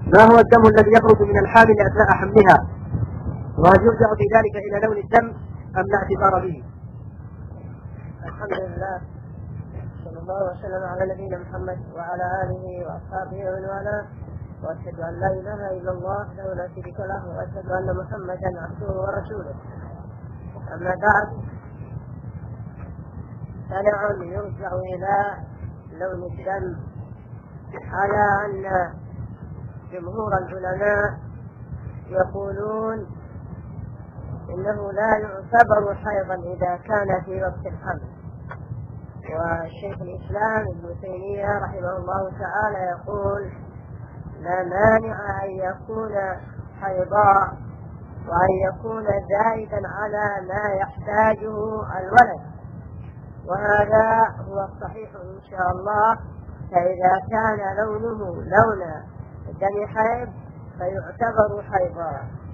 ما هو الدم الذي يخرج من الحامل أثناء حملها؟ وهل يرجع في ذلك إلى لون الدم أم لا اعتبار به؟ الحمد لله، صلى الله وسلم على نبينا محمد وعلى آله وأصحابه ومن والاه، وأشهد أن لا إله إلا الله وحده لا شريك له، وأشهد أن محمدا عبده ورسوله. أما بعد، فنعم يرجع إلى لون الدم على أن جمهور العلماء يقولون إنه لا يعتبر حيضا إذا كان في وقت الحمل. والشيخ الإسلام ابن تيمية رحمه الله تعالى يقول: لا مانع أن يكون حيضا وأن يكون زائدا على ما يحتاجه الولد، وهذا هو الصحيح إن شاء الله. فإذا كان لونه لون دم حيض فيعتبر حيضا،